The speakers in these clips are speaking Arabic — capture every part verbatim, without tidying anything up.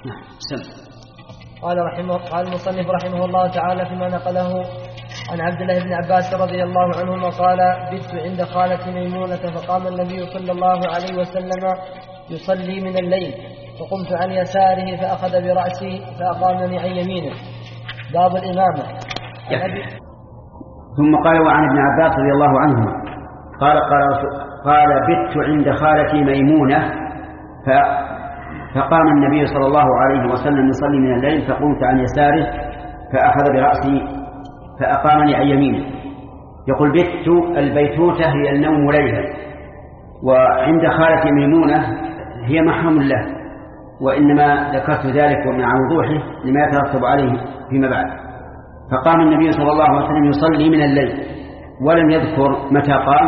نعم. سم. قال رحمه قال المصنف رحمه الله تعالى فيما نقله عن عبد الله بن عباس رضي الله عنهما قال: بت عند خالة ميمونة فقام النبي صلى الله عليه وسلم يصلي من الليل، فقمت عن يساره فأخذ برأسي فأقامني عن يمينه. باب الإمامة. ثم قال: وعن ابن عباس رضي الله عنهما قال قال, قال بت عند خالتي ميمونة فقام النبي صلى الله عليه وسلم يصلي من الليل، فقمت عن يساره فأخذ برأسي فأقامني عن يمينه. يقول: بت البيتوتة هي النوم ليلا، وعند خالتي ميمونة هي محرم له، وإنما ذكرت ذلك ومع وضوحه لما يترتب عليه فيما بعد. فقام النبي صلى الله عليه وسلم يصلي من الليل ولم يذكر متى قام،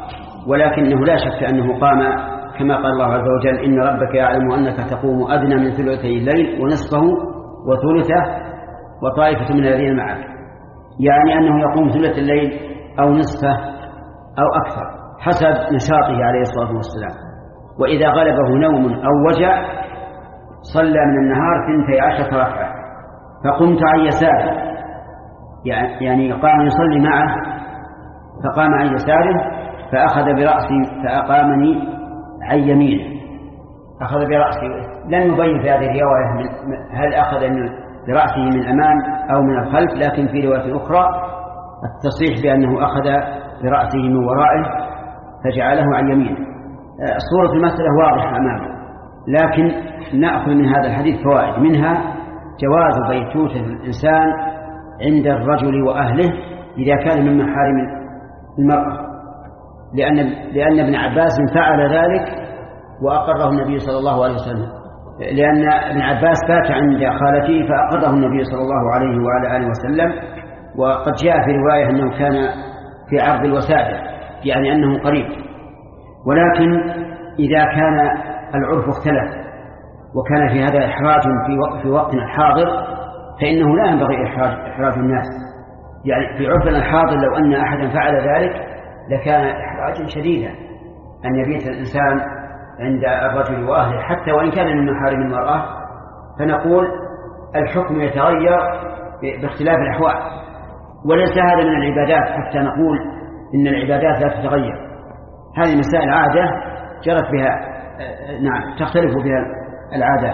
ولكنه لا شك أنه قام كما قال الله عز وجل: إن ربك يعلم أنك تقوم أدنى من ثلثي الليل ونصفه وثلثه وطائفة من الذين معك، يعني أنه يقوم ثلث الليل أو نصفه أو أكثر حسب نشاطه عليه الصلاة والسلام. وإذا غلبه نوم أو وجع صلى من النهار ثنتي عشرة ركعة. فقمت عن يساره، يعني قام يصلي معه، فقام عن يساره فأخذ برأسي فأقامني عن يمينه. أخذ برأسي، لن يبين في هذه الرواية هل أخذ برأسه من الأمام أو من الخلف، لكن في رواية أخرى التصريح بأنه أخذ برأسه من ورائه فجعله عن يمينه. صورة المسألة واضحة أمامه، لكن نأخذ من هذا الحديث فوائد، منها جواز بيتوتة الإنسان عند الرجل وأهله إذا كان من محارم المرأة، لأن, لأن ابن عباس فعل ذلك وأقره النبي صلى الله عليه وسلم، لأن ابن عباس بات عند خالته فأقره النبي صلى الله عليه وعلى آله وسلم. وقد جاء في رواية أنه كان في عرض الوسادة، يعني أنه قريب. ولكن إذا كان العرف اختلف وكان في هذا إحراج في وقت في وقتنا الحاضر، فإنه لا ينبغي إحراج, إحراج الناس. يعني في عرفنا الحاضر لو أن أحدا فعل ذلك لكان إحراجا شديدا أن يبيت الإنسان عند الرجل وأهله حتى وإن كان من محارم المرأة. فنقول الحكم يتغير باختلاف الأحوال، وليس هذا من العبادات حتى نقول إن العبادات لا تتغير. هذه مسائل عادة جرت بها، نعم تختلف بها العادات.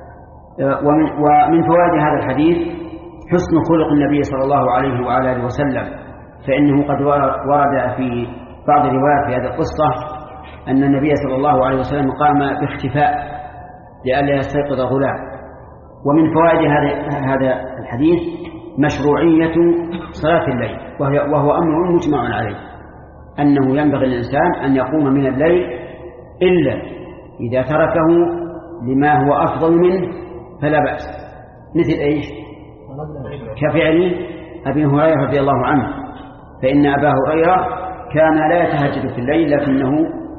ومن, ومن فوائد هذا الحديث حسن خلق النبي صلى الله عليه وعلى آله وسلم، فإنه قد ورد في بعض الروايات في هذه القصة أن النبي صلى الله عليه وسلم قام باختفاء لئلا يستيقظ غلام. ومن فوائد هذا الحديث مشروعية صلاة الليل، وهو أمر مجمع عليه، أنه ينبغي للإنسان أن يقوم من الليل إلا إذا تركه لما هو أفضل منه فلا بأس، مثل إيش؟ كفعل أبي هريرة رضي الله عنه، فإن أبا هريرة كان لا يتهجد في الليل لكنه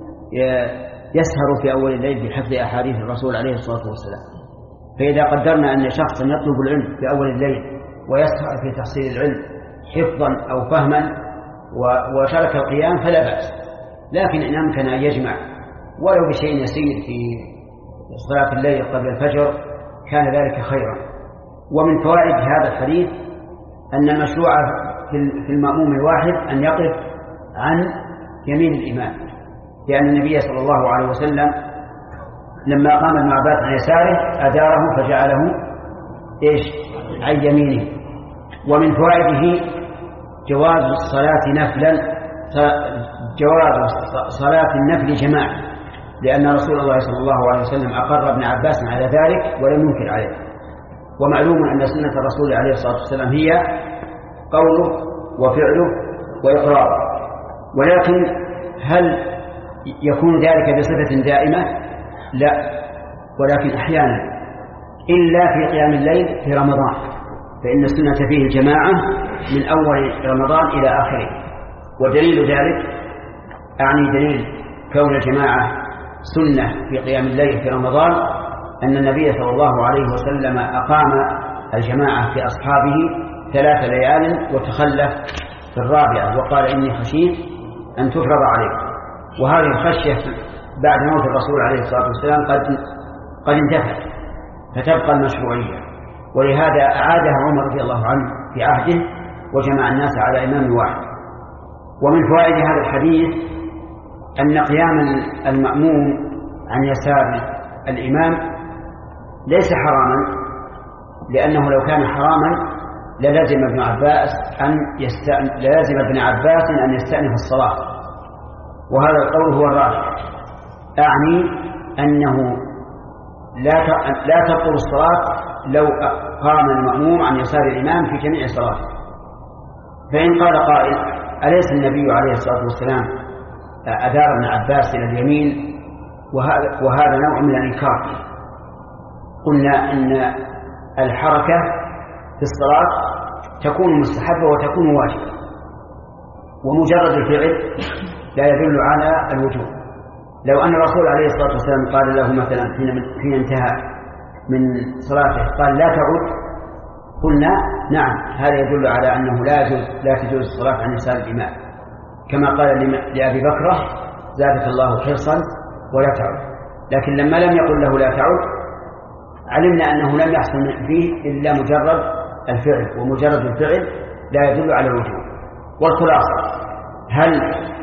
يسهر في أول الليل بحفظ أحاديث الرسول عليه الصلاة والسلام. فإذا قدرنا أن شخصا يطلب العلم في أول الليل ويسهر في تحصيل العلم حفظا أو فهما وترك القيام فلا بأس، لكن إن أمكن أن يجمع ولو بشيء يسير في صلاة الليل قبل الفجر كان ذلك خيرا. ومن فوائد هذا الحديث أن المشروع في المأموم الواحد أن يقف عن يمين الإمام، لأن النبي صلى الله عليه وسلم لما قام ابن عباس عن يساره أداره فجعله إيش؟ عن يمينه. ومن فوائده جواز الصلاة نفلا، جواز صلاة النفل جماعة، لأن رسول الله صلى الله عليه وسلم أقر ابن عباس على ذلك ولم ينكر عليه. ومعلوم أن سنة الرسول عليه الصلاة والسلام هي قوله وفعله وإقراره، ولكن هل يكون ذلك بصفة دائمة؟ لا، ولكن أحيانا، إلا في قيام الليل في رمضان، فإن السنة فيه الجماعة من أول رمضان إلى آخره. ودليل ذلك أعني دليل كون الجماعة سنة في قيام الليل في رمضان أن النبي صلى الله عليه وسلم أقام الجماعة في أصحابه ثلاث ليال وتخلف في الرابعة وقال إني خشيت أن تفرض عليكم. وهذه الخشية بعد موت الرسول عليه الصلاة والسلام قد قد انتهت، فتبقى المشروعية. ولهذا أعادها عمر رضي الله عنه في عهده وجمع الناس على إمام واحد. ومن فوائد هذا الحديث أن قيام المأموم عن يسار الإمام ليس حراما، لأنه لو كان حراما للازم ابن عباس أن يستأنف لازم ابن عباس أن يستأنف الصلاة، وهذا القول هو الراجح. أعني أنه لا لا تبطل الصلاة لو قام المأموم عن يسار الإمام في جميع صلاته. فإن قال قائل: أليس النبي عليه الصلاة والسلام أدار ابن عباس إلى اليمين وهذا, وهذا نوع من الإنكار؟ قلنا إن الحركة في الصلاة تكون مستحبة وتكون واجبة، ومجرد الفعل لا يدل على الوجوب. لو أن الرسول عليه الصلاة والسلام قال له مثلا حين انتهى من صلاته قال: لا تعد، قلنا: نعم، هذا يدل على أنه لا يجوز لا تجوز الصلاة عن يسار الإمام، كما قال لأبي بكر: زادك الله حرصا ولا تعد. لكن لما لم يقل له لا تعد علمنا أنه لم يحصل فيه إلا مجرد الفعل، ومجرد الفعل لا يدل على الوجوب. والخلاصة: هل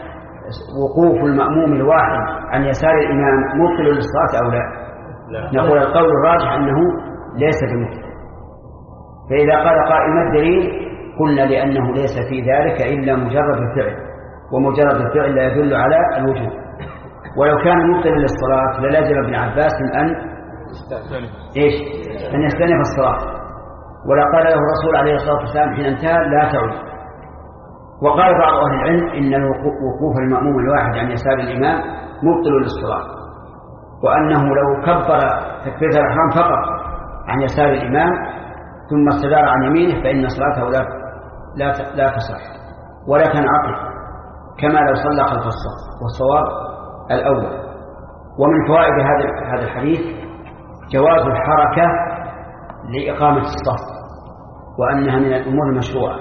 وقوف المأموم الواحد عن يسار الإمام مبطل للصلاة أو لا؟ لا. نقول القول الراجح أنه ليس بمبطل. فإذا قال قائل: ما الدليل؟ قلنا: لأنه ليس في ذلك إلا مجرد الفعل، ومجرد الفعل لا يدل على الوجوب. ولو كان مبطلا للصلاة للازم ابن عباس أن إيش؟ أن يستأنف الصلاة، ولا قال له الرسول عليه الصلاة والسلام حين انتهى: لا تعد. وقال بعض أهل العلم إن وقوف المأموم الواحد عن يسار الإمام مبطل للصلاة، وأنه لو كبر تكبيرة الإحرام فقط عن يسار الإمام ثم استدار عن يمينه فإن صلاته لا لا لا تصح ولا تنعقد، كما لو صلى خلف الصف، والصواب الأول. ومن فوائد هذا هذا الحديث جواز الحركة لإقامة الصف، وأنها من الأمور المشروعة.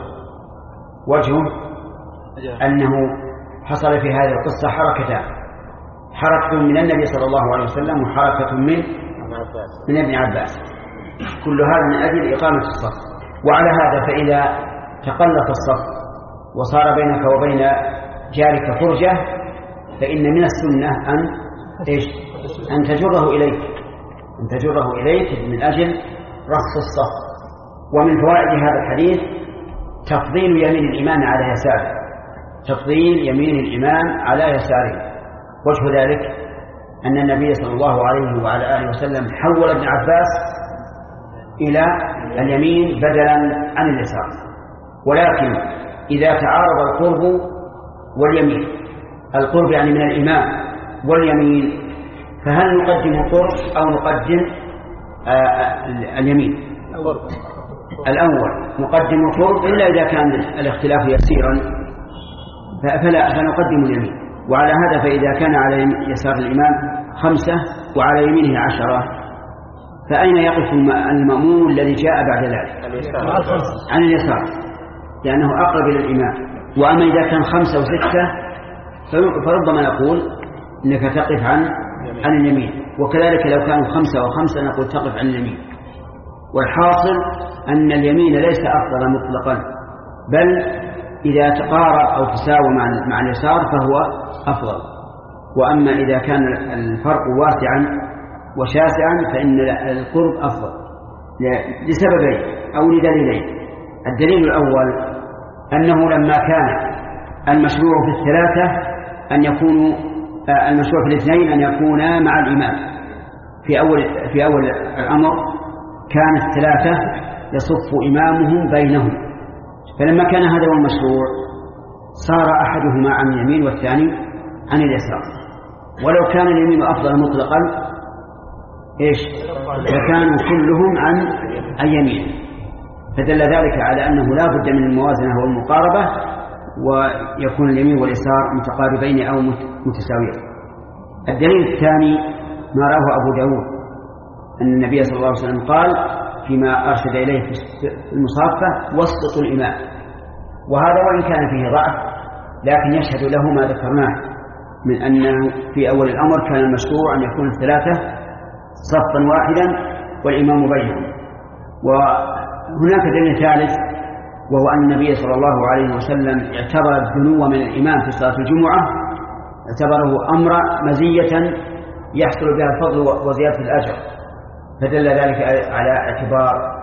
وجهه أنه حصل في هذه القصة حركتان: حركة من النبي صلى الله عليه وسلم، وحركة من من ابن عباس، كل هذا من أجل إقامة الصف. وعلى هذا فإذا تقلت الصف وصار بينك وبين جارك فرجة فإن من السنة أن إيش؟ أن تجره إليك أن تجره إليك من أجل رخص الصف. ومن فوائد هذا الحديث تفضيل يمين الإمام على يساره، تفضيل يمين الإمام على يساره. وجه ذلك أن النبي صلى الله عليه وعلى آله وسلم حول ابن عباس إلى اليمين بدلا عن اليسار. ولكن إذا تعارض القرب واليمين، القرب يعني من الإمام واليمين، فهل نقدم القرب أو نقدم آه اليمين؟ الأول نقدم القرب إلا إذا كان الاختلاف يسيرا فلا فنقدم اليمين. وعلى هذا فإذا كان على يسار الإمام خمسة وعلى يمينه عشرة فأين يقف المأمون الذي جاء بعد ذلك؟ عن اليسار، لأنه أقرب إلى الإمام. وأما إذا كان خمسة وستة فربما نقول إنك تقف عن عن اليمين، وكذلك لو كانوا خمسة وخمسة نقول تقف عن اليمين. والحاصل أن اليمين ليس أفضل مطلقا، بل إذا تقارب أو تساوي مع مع اليسار فهو أفضل. وأما إذا كان الفرق واسعا وشاسعا فإن القرب أفضل لسببين أو لدليلين. الدليل الأول أنه لما كان المشروع في الثلاثة أن يكونوا المشروع في الاثنين أن يكونا مع الإمام. في أول في أول الأمر كان الثلاثة يصف إمامهم بينهم، فلما كان هذا هو المشروع صار أحدهما عن اليمين والثاني عن اليسار. ولو كان اليمين أفضل مطلقا إيش فكانوا كلهم عن اليمين، فدل ذلك على أنه لا بد من الموازنة والمقاربة، ويكون اليمين واليسار متقاربين أو متساويين. الدليل الثاني ما رواه أبو داود أن النبي صلى الله عليه وسلم قال فيما أرشد إليه في المصافة: وسط الإمام. وهذا وإن كان فيه ضعف لكن يشهد له ما ذكرناه من أنه في أول الأمر كان المشروع أن يكون الثلاثة صفا واحدا والإمام بينهم. وهناك دليل ثالث، وهو أن النبي صلى الله عليه وسلم اعتبر الدنو من الإمام في صلاة الجمعة اعتبره أمر مزية يحصل بها الفضل وزيادة الأجر، فدل ذلك على اعتبار